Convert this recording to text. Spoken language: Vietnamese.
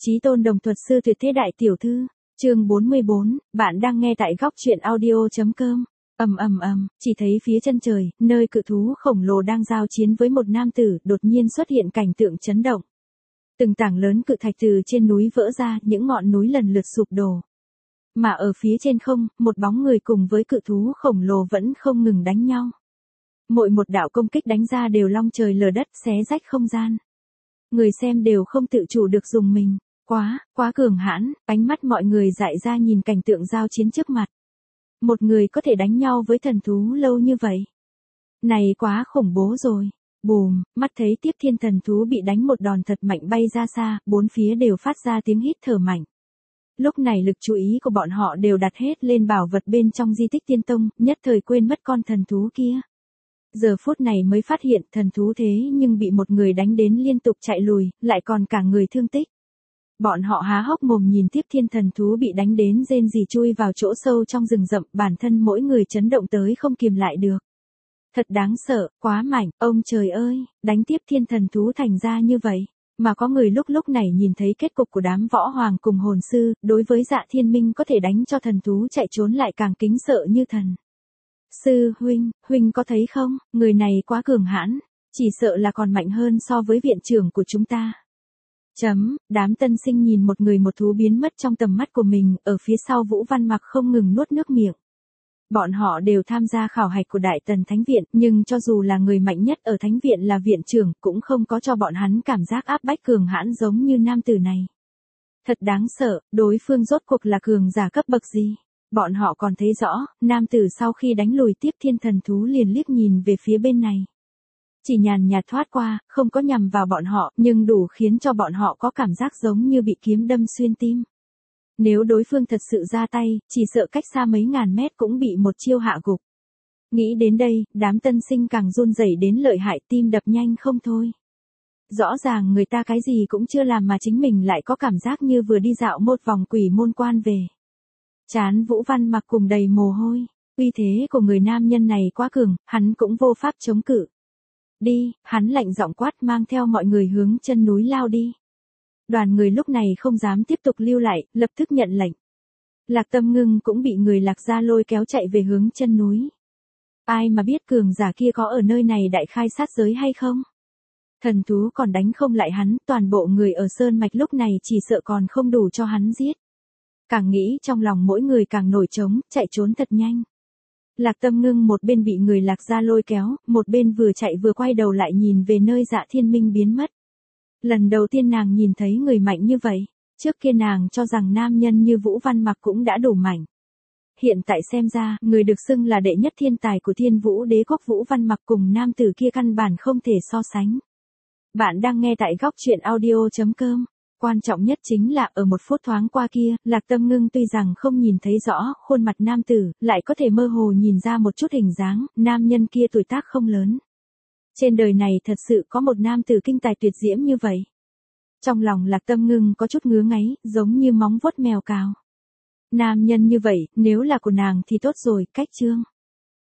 Chí tôn đồng thuật sư tuyệt thế đại tiểu thư, chương 44, bạn đang nghe tại góc truyện audio.com. Chỉ thấy phía chân trời, nơi cự thú khổng lồ đang giao chiến với một nam tử, đột nhiên xuất hiện cảnh tượng chấn động. Từng tảng lớn cự thạch từ trên núi vỡ ra, những ngọn núi lần lượt sụp đổ. Mà ở phía trên không, một bóng người cùng với cự thú khổng lồ vẫn không ngừng đánh nhau. Mỗi một đạo công kích đánh ra đều long trời lở đất, xé rách không gian. Người xem đều không tự chủ được dùng mình. Quá cường hãn, ánh mắt mọi người dại ra nhìn cảnh tượng giao chiến trước mặt. Một người có thể đánh nhau với thần thú lâu như vậy. Này quá khủng bố rồi. Bùm, mắt thấy Tiếp Thiên thần thú bị đánh một đòn thật mạnh bay ra xa, bốn phía đều phát ra tiếng hít thở mạnh. Lúc này lực chú ý của bọn họ đều đặt hết lên bảo vật bên trong di tích Tiên Tông, nhất thời quên mất con thần thú kia. Giờ phút này mới phát hiện thần thú thế nhưng bị một người đánh đến liên tục chạy lùi, lại còn cả người thương tích. Bọn họ há hốc mồm nhìn Tiếp Thiên thần thú bị đánh đến rên rỉ chui vào chỗ sâu trong rừng rậm, bản thân mỗi người chấn động tới không kìm lại được. Thật đáng sợ, quá mạnh, ông trời ơi, đánh Tiếp Thiên thần thú thành ra như vậy. Mà có người lúc này nhìn thấy kết cục của đám võ hoàng cùng hồn sư, đối với Dạ Thiên Minh có thể đánh cho thần thú chạy trốn lại càng kính sợ như thần. Sư huynh có thấy không, người này quá cường hãn, chỉ sợ là còn mạnh hơn so với viện trưởng của chúng ta. Đám tân sinh nhìn một người một thú biến mất trong tầm mắt của mình, ở phía sau Vũ Văn Mặc không ngừng nuốt nước miệng. Bọn họ đều tham gia khảo hạch của Đại Tần Thánh Viện, nhưng cho dù là người mạnh nhất ở Thánh Viện là viện trưởng, cũng không có cho bọn hắn cảm giác áp bách cường hãn giống như nam tử này. Thật đáng sợ, đối phương rốt cuộc là cường giả cấp bậc gì? Bọn họ còn thấy rõ, nam tử sau khi đánh lùi Tiếp Thiên thần thú liền liếc nhìn về phía bên này. Chỉ nhàn nhạt thoát qua, không có nhằm vào bọn họ, nhưng đủ khiến cho bọn họ có cảm giác giống như bị kiếm đâm xuyên tim. Nếu đối phương thật sự ra tay, chỉ sợ cách xa mấy ngàn mét cũng bị một chiêu hạ gục. Nghĩ đến đây, đám tân sinh càng run rẩy đến lợi hại, tim đập nhanh không thôi. Rõ ràng người ta cái gì cũng chưa làm mà chính mình lại có cảm giác như vừa đi dạo một vòng quỷ môn quan về. Trán Vũ Văn Mặc cùng đầy mồ hôi, uy thế của người nam nhân này quá cường, hắn cũng vô pháp chống cự. Đi, hắn lạnh giọng quát mang theo mọi người hướng chân núi lao đi. Đoàn người lúc này không dám tiếp tục lưu lại, lập tức nhận lệnh. Lạc Tâm Ngưng cũng bị người Lạc gia lôi kéo chạy về hướng chân núi. Ai mà biết cường giả kia có ở nơi này đại khai sát giới hay không? Thần thú còn đánh không lại hắn, toàn bộ người ở Sơn Mạch lúc này chỉ sợ còn không đủ cho hắn giết. Càng nghĩ trong lòng mỗi người càng nổi trống, chạy trốn thật nhanh. Lạc Tâm Ngưng một bên bị người Lạc gia lôi kéo, một bên vừa chạy vừa quay đầu lại nhìn về nơi Dạ Thiên Minh biến mất. Lần đầu tiên nàng nhìn thấy người mạnh như vậy, trước kia nàng cho rằng nam nhân như Vũ Văn Mặc cũng đã đủ mạnh. Hiện tại xem ra, người được xưng là đệ nhất thiên tài của Thiên Vũ Đế quốc Vũ Văn Mặc cùng nam tử kia căn bản không thể so sánh. Bạn đang nghe tại góc truyện audio.com. Quan trọng nhất chính là ở một phút thoáng qua kia, Lạc Tâm Ngưng tuy rằng không nhìn thấy rõ khuôn mặt nam tử, lại có thể mơ hồ nhìn ra một chút hình dáng, nam nhân kia tuổi tác không lớn. Trên đời này thật sự có một nam tử kinh tài tuyệt diễm như vậy. Trong lòng Lạc Tâm Ngưng có chút ngứa ngáy, giống như móng vuốt mèo cào. Nam nhân như vậy, nếu là của nàng thì tốt rồi, cách chương.